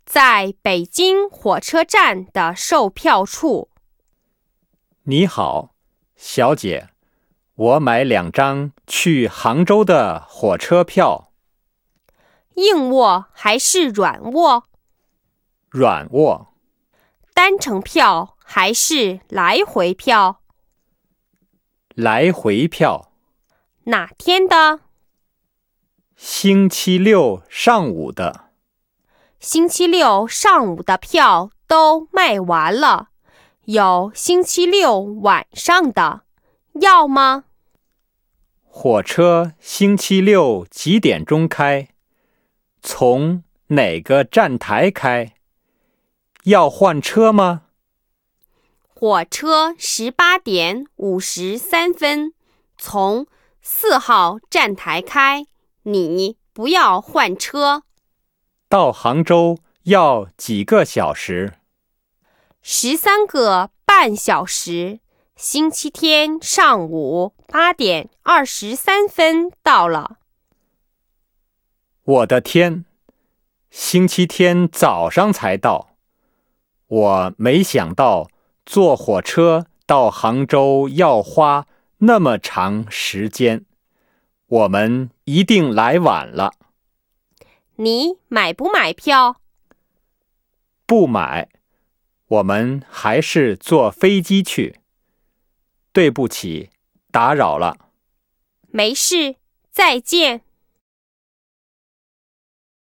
在北京火车站的售票处。 你好，小姐，我买2张去杭州的火车票。 硬卧还是软卧？ 软卧。 单程票还是来回票？ 来回票。 哪天的？ 星期六上午的。 星期六上午的票都卖完了，有星期六晚上的，要吗？ 火车星期六几点钟开？从哪个站台开？要换车吗？ 火车18点53分从4号站台开，你不要换车。 到杭州要几个小时 ？13个半小时。星期天上午8点23分到了。 我的天，星期天早上才到。我没想到坐火车到杭州要花那么长时间，我们一定来晚了。 你买不买票？ 不买，我们还是坐飞机去。对不起，打扰了。 没事，再见。